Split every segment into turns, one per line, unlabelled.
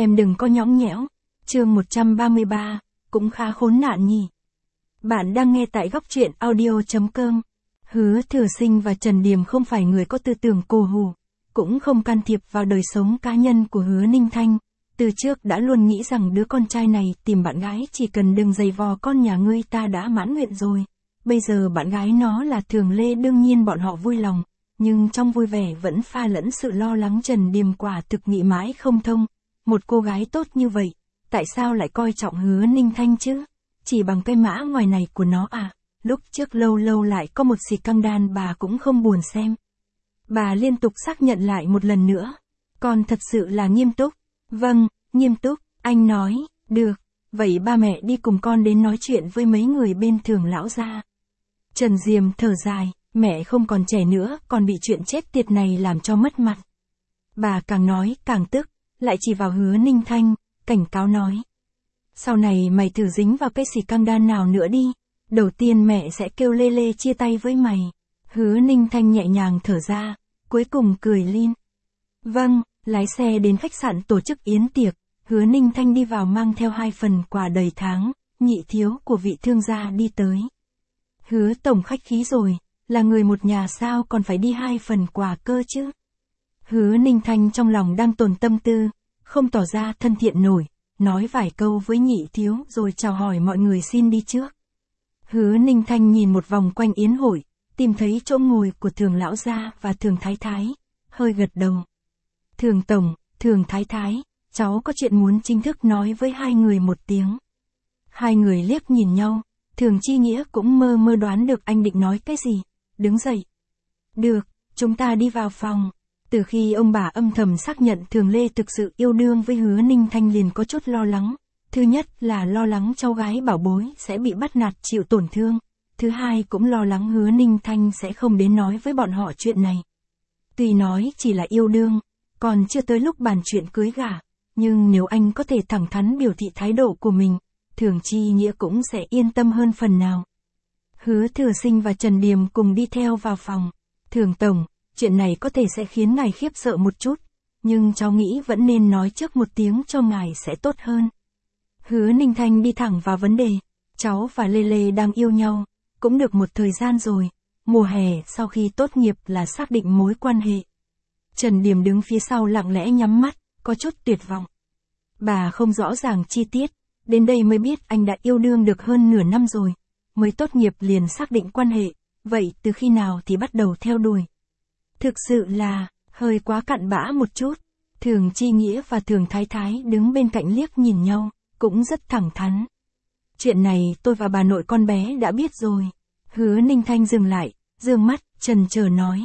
em đừng có nhõng nhẽo. Chương 133, cũng khá khốn nạn nhỉ. Bạn đang nghe tại góc truyện audio.com. Hứa Thừa Sinh và Trần Điềm không phải người có tư tưởng cổ hủ, cũng không can thiệp vào đời sống cá nhân của Hứa Ninh Thanh. Từ trước đã luôn nghĩ rằng đứa con trai này tìm bạn gái chỉ cần đừng giày vò con nhà ngươi ta đã mãn nguyện rồi. Bây giờ bạn gái nó là Thường Lê, đương nhiên bọn họ vui lòng, nhưng trong vui vẻ vẫn pha lẫn sự lo lắng. Trần Điềm quả thực nghĩ mãi không thông, một cô gái tốt như vậy, tại sao lại coi trọng Hứa Ninh Thanh chứ? Chỉ bằng cái mã ngoài này của nó à? Lúc trước lâu lâu lại có một xì căng đan bà cũng không buồn xem. Bà liên tục xác nhận lại một lần nữa. Con thật sự là nghiêm túc. Vâng, nghiêm túc, anh nói, được, vậy ba mẹ đi cùng con đến nói chuyện với mấy người bên Thường lão gia. Trần Diềm thở dài, mẹ không còn trẻ nữa, còn bị chuyện chết tiệt này làm cho mất mặt. Bà càng nói càng tức, lại chỉ vào Hứa Ninh Thanh, cảnh cáo nói. Sau này mày thử dính vào cái xì căng đan nào nữa đi, đầu tiên mẹ sẽ kêu Lê Lê chia tay với mày. Hứa Ninh Thanh nhẹ nhàng thở ra, cuối cùng cười lên. Vâng, lái xe đến khách sạn tổ chức yến tiệc, Hứa Ninh Thanh đi vào mang theo 2 phần quà đầy tháng, nhị thiếu của vị thương gia đi tới. Hứa tổng khách khí rồi, là người một nhà sao còn phải đi 2 phần quà cơ chứ? Hứa Ninh Thanh trong lòng đang tồn tâm tư, không tỏ ra thân thiện nổi, nói vài câu với nhị thiếu rồi chào hỏi mọi người xin đi trước. Hứa Ninh Thanh nhìn một vòng quanh yến hội, tìm thấy chỗ ngồi của Thường lão gia và Thường thái thái, hơi gật đầu. Thường tổng, Thường thái thái, cháu có chuyện muốn chính thức nói với hai người một tiếng. Hai người liếc nhìn nhau, Thường Chi Nghĩa cũng mơ mơ đoán được anh định nói cái gì, đứng dậy. Được, chúng ta đi vào phòng. Từ khi ông bà âm thầm xác nhận Thường Lê thực sự yêu đương với Hứa Ninh Thanh liền có chút lo lắng. Thứ nhất là lo lắng cháu gái bảo bối sẽ bị bắt nạt chịu tổn thương. Thứ hai cũng lo lắng Hứa Ninh Thanh sẽ không đến nói với bọn họ chuyện này. Tuy nói chỉ là yêu đương, còn chưa tới lúc bàn chuyện cưới gả, nhưng nếu anh có thể thẳng thắn biểu thị thái độ của mình, Thường Chi Nghĩa cũng sẽ yên tâm hơn phần nào. Hứa Thừa Sinh và Trần Điềm cùng đi theo vào phòng. Thường tổng, chuyện này có thể sẽ khiến ngài khiếp sợ một chút, nhưng cháu nghĩ vẫn nên nói trước một tiếng cho ngài sẽ tốt hơn. Hứa Ninh Thanh đi thẳng vào vấn đề, cháu và Lê Lê đang yêu nhau, cũng được một thời gian rồi, mùa hè sau khi tốt nghiệp là xác định mối quan hệ. Trần Điềm đứng phía sau lặng lẽ nhắm mắt, có chút tuyệt vọng. Bà không rõ ràng chi tiết, đến đây mới biết anh đã yêu đương được hơn nửa năm rồi, mới tốt nghiệp liền xác định quan hệ, vậy từ khi nào thì bắt đầu theo đuổi? Thực sự là, hơi quá cặn bã một chút. Thường Chi Nghĩa và Thường Thái Thái đứng bên cạnh liếc nhìn nhau, cũng rất thẳng thắn. Chuyện này tôi và bà nội con bé đã biết rồi. Hứa Ninh Thanh dừng lại, dương mắt, chần chờ nói.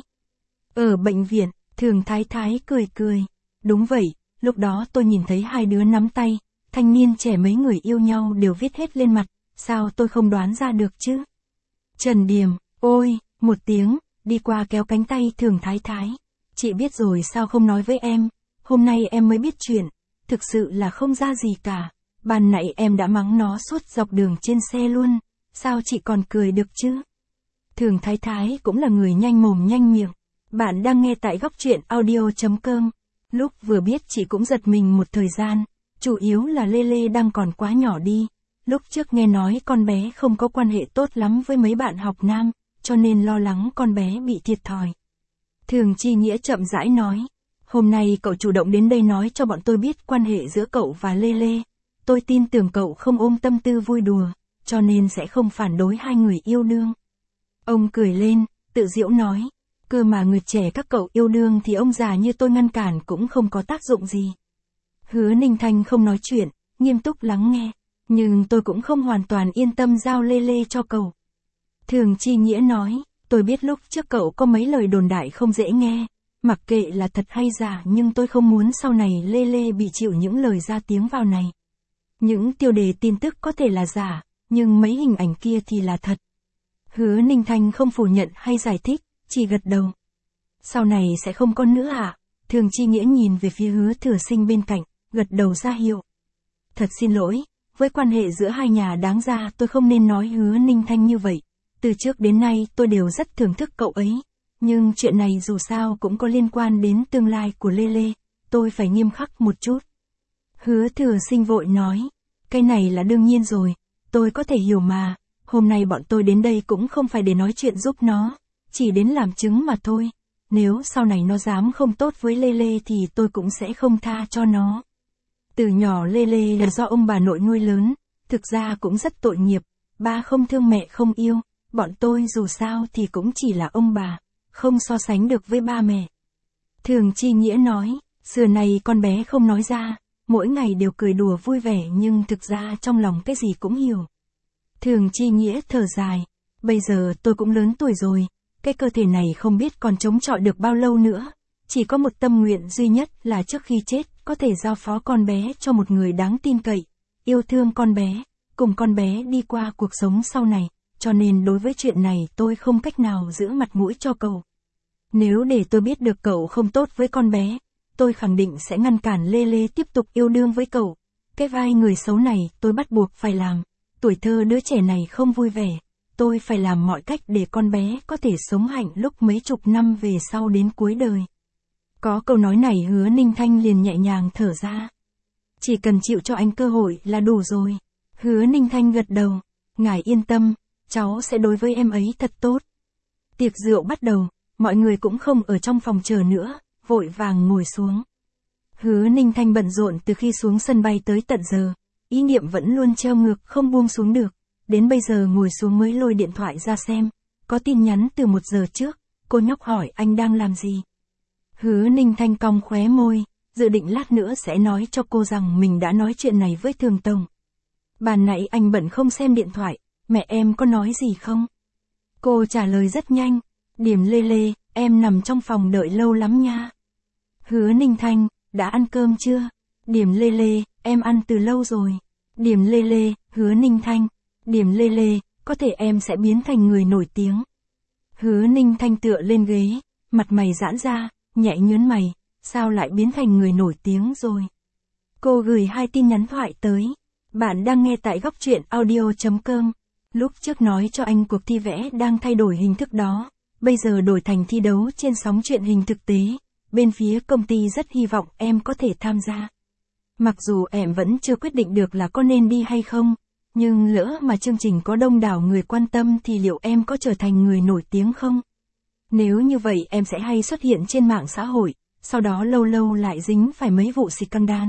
Ở bệnh viện, Thường Thái Thái cười cười. Đúng vậy, lúc đó tôi nhìn thấy hai đứa nắm tay, thanh niên trẻ mấy người yêu nhau đều viết hết lên mặt, sao tôi không đoán ra được chứ? Trần Điềm, ôi, một tiếng, đi qua kéo cánh tay Thường Thái Thái. Chị biết rồi sao không nói với em, hôm nay em mới biết chuyện, thực sự là không ra gì cả. Ban nãy em đã mắng nó suốt dọc đường trên xe luôn, sao chị còn cười được chứ? Thường Thái Thái cũng là người nhanh mồm nhanh miệng. Bạn đang nghe tại góc truyện audio.com. Lúc vừa biết chị cũng giật mình một thời gian, chủ yếu là Lê Lê đang còn quá nhỏ đi. Lúc trước nghe nói con bé không có quan hệ tốt lắm với mấy bạn học nam, cho nên lo lắng con bé bị thiệt thòi. Thường Chi Nghĩa chậm rãi nói, hôm nay cậu chủ động đến đây nói cho bọn tôi biết quan hệ giữa cậu và Lê Lê. Tôi tin tưởng cậu không ôm tâm tư vui đùa, cho nên sẽ không phản đối hai người yêu đương. Ông cười lên, tự giễu nói, cơ mà người trẻ các cậu yêu đương thì ông già như tôi ngăn cản cũng không có tác dụng gì. Hứa Ninh Thanh không nói chuyện, nghiêm túc lắng nghe, nhưng tôi cũng không hoàn toàn yên tâm giao Lê Lê cho cậu. Thường Chi Nghĩa nói, tôi biết lúc trước cậu có mấy lời đồn đại không dễ nghe, mặc kệ là thật hay giả nhưng tôi không muốn sau này Lê Lê bị chịu những lời ra tiếng vào này. Những tiêu đề tin tức có thể là giả, nhưng mấy hình ảnh kia thì là thật. Hứa Ninh Thanh không phủ nhận hay giải thích, chỉ gật đầu. Sau này sẽ không có nữa à? Thường Chi Nghĩa nhìn về phía Hứa Thừa Sinh bên cạnh, gật đầu ra hiệu. Thật xin lỗi, với quan hệ giữa hai nhà đáng ra tôi không nên nói Hứa Ninh Thanh như vậy. Từ trước đến nay tôi đều rất thưởng thức cậu ấy, nhưng chuyện này dù sao cũng có liên quan đến tương lai của Lê Lê, tôi phải nghiêm khắc một chút. Hứa Thừa Sinh vội nói, cái này là đương nhiên rồi, tôi có thể hiểu mà, hôm nay bọn tôi đến đây cũng không phải để nói chuyện giúp nó, chỉ đến làm chứng mà thôi, nếu sau này nó dám không tốt với Lê Lê thì tôi cũng sẽ không tha cho nó. Từ nhỏ Lê Lê là do ông bà nội nuôi lớn, thực ra cũng rất tội nghiệp, ba không thương mẹ không yêu, bọn tôi dù sao thì cũng chỉ là ông bà, không so sánh được với ba mẹ. Thường Chi Nghĩa nói, xưa này con bé không nói ra, mỗi ngày đều cười đùa vui vẻ nhưng thực ra trong lòng cái gì cũng hiểu. Thường Chi Nghĩa thở dài, bây giờ tôi cũng lớn tuổi rồi, cái cơ thể này không biết còn chống chọi được bao lâu nữa, chỉ có một tâm nguyện duy nhất là trước khi chết có thể giao phó con bé cho một người đáng tin cậy, yêu thương con bé, cùng con bé đi qua cuộc sống sau này, cho nên đối với chuyện này tôi không cách nào giữ mặt mũi cho cậu. Nếu để tôi biết được cậu không tốt với con bé, tôi khẳng định sẽ ngăn cản Lê Lê tiếp tục yêu đương với cậu. Cái vai người xấu này tôi bắt buộc phải làm. Tuổi thơ đứa trẻ này không vui vẻ. Tôi phải làm mọi cách để con bé có thể sống hạnh lúc mấy chục năm về sau đến cuối đời. Có câu nói này Hứa Ninh Thanh liền nhẹ nhàng thở ra. Chỉ cần chịu cho anh cơ hội là đủ rồi. Hứa Ninh Thanh gật đầu. Ngài yên tâm, cháu sẽ đối với em ấy thật tốt. Tiệc rượu bắt đầu, mọi người cũng không ở trong phòng chờ nữa, vội vàng ngồi xuống. Hứa Ninh Thanh bận rộn từ khi xuống sân bay tới tận giờ, ý niệm vẫn luôn treo ngược không buông xuống được, đến bây giờ ngồi xuống mới lôi điện thoại ra xem, có tin nhắn từ 1 giờ trước, cô nhóc hỏi anh đang làm gì. Hứa Ninh Thanh cong khóe môi, dự định lát nữa sẽ nói cho cô rằng mình đã nói chuyện này với Thường Tổng. Ban nãy anh bận không xem điện thoại, mẹ em có nói gì không? Cô trả lời rất nhanh, Điểm Lê Lê, em nằm trong phòng đợi lâu lắm nha. Hứa Ninh Thanh, đã ăn cơm chưa? Điểm Lê Lê, em ăn từ lâu rồi. Điểm Lê Lê, Hứa Ninh Thanh. Điểm Lê Lê, có thể em sẽ biến thành người nổi tiếng. Hứa Ninh Thanh tựa lên ghế, mặt mày giãn ra, nhẹ nhớn mày, sao lại biến thành người nổi tiếng rồi? Cô gửi 2 tin nhắn thoại tới. Bạn đang nghe tại góc truyện audio.com. Lúc trước nói cho anh cuộc thi vẽ đang thay đổi hình thức đó, bây giờ đổi thành thi đấu trên sóng truyền hình thực tế. Bên phía công ty rất hy vọng em có thể tham gia. Mặc dù em vẫn chưa quyết định được là có nên đi hay không, nhưng lỡ mà chương trình có đông đảo người quan tâm thì liệu em có trở thành người nổi tiếng không? Nếu như vậy em sẽ hay xuất hiện trên mạng xã hội, sau đó lâu lâu lại dính phải mấy vụ scandal.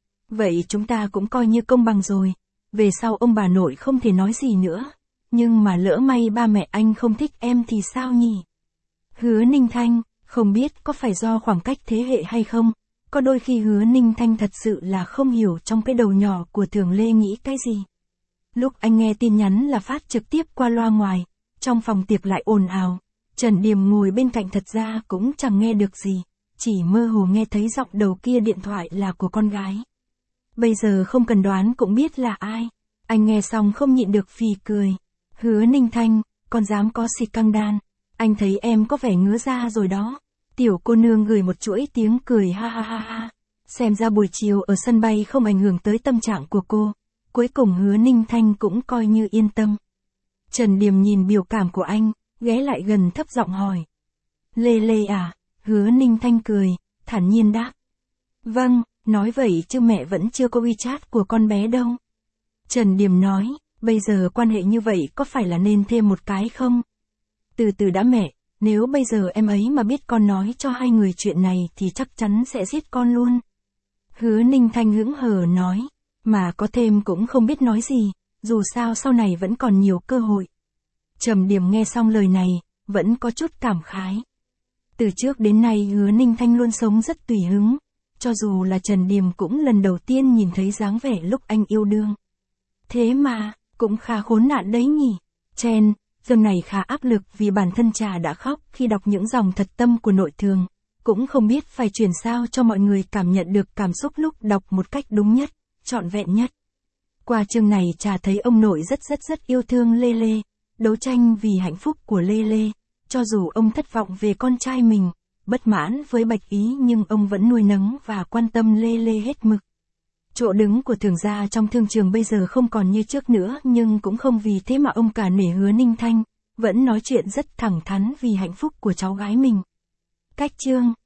Vậy chúng ta cũng coi như công bằng rồi, về sau ông bà nội không thể nói gì nữa, nhưng mà lỡ may ba mẹ anh không thích em thì sao nhỉ? Hứa Ninh Thanh, không biết có phải do khoảng cách thế hệ hay không, có đôi khi Hứa Ninh Thanh thật sự là không hiểu trong cái đầu nhỏ của Thường Lê nghĩ cái gì. Lúc anh nghe tin nhắn là phát trực tiếp qua loa ngoài, trong phòng tiệc lại ồn ào, Trần Điềm ngồi bên cạnh thật ra cũng chẳng nghe được gì, chỉ mơ hồ nghe thấy giọng đầu kia điện thoại là của con gái. Bây giờ không cần đoán cũng biết là ai, anh nghe xong không nhịn được phì cười. Hứa Ninh Thanh, con dám có scandal, anh thấy em có vẻ ngứa da rồi đó. Tiểu cô nương gửi một chuỗi tiếng cười ha ha ha ha. Xem ra buổi chiều ở sân bay không ảnh hưởng tới tâm trạng của cô. Cuối cùng Hứa Ninh Thanh cũng coi như yên tâm. Trần Điềm nhìn biểu cảm của anh, ghé lại gần thấp giọng hỏi. Lê Lê à? Hứa Ninh Thanh cười, thản nhiên đáp. Vâng, nói vậy chứ mẹ vẫn chưa có WeChat của con bé đâu. Trần Điềm nói, bây giờ quan hệ như vậy có phải là nên thêm một cái không? Từ từ đã mẹ, nếu bây giờ em ấy mà biết con nói cho hai người chuyện này thì chắc chắn sẽ giết con luôn. Hứa Ninh Thanh hững hờ nói, mà có thêm cũng không biết nói gì, dù sao sau này vẫn còn nhiều cơ hội. Trầm Điềm nghe xong lời này, vẫn có chút cảm khái. Từ trước đến nay Hứa Ninh Thanh luôn sống rất tùy hứng, cho dù là Trần Điềm cũng lần đầu tiên nhìn thấy dáng vẻ lúc anh yêu đương. Thế mà, cũng khá khốn nạn đấy nhỉ. Chen, dường này khá áp lực vì bản thân trà đã khóc khi đọc những dòng thật tâm của nội thường, cũng không biết phải truyền sao cho mọi người cảm nhận được cảm xúc lúc đọc một cách đúng nhất, trọn vẹn nhất. Qua chương này trà thấy ông nội rất yêu thương Lê Lê, đấu tranh vì hạnh phúc của Lê Lê, cho dù ông thất vọng về con trai mình, bất mãn với Bạch Ý nhưng ông vẫn nuôi nấng và quan tâm Lê Lê hết mực. Chỗ đứng của Thường gia trong thương trường bây giờ không còn như trước nữa nhưng cũng không vì thế mà ông cả nể Hứa Ninh Thanh, vẫn nói chuyện rất thẳng thắn vì hạnh phúc của cháu gái mình. Cách chương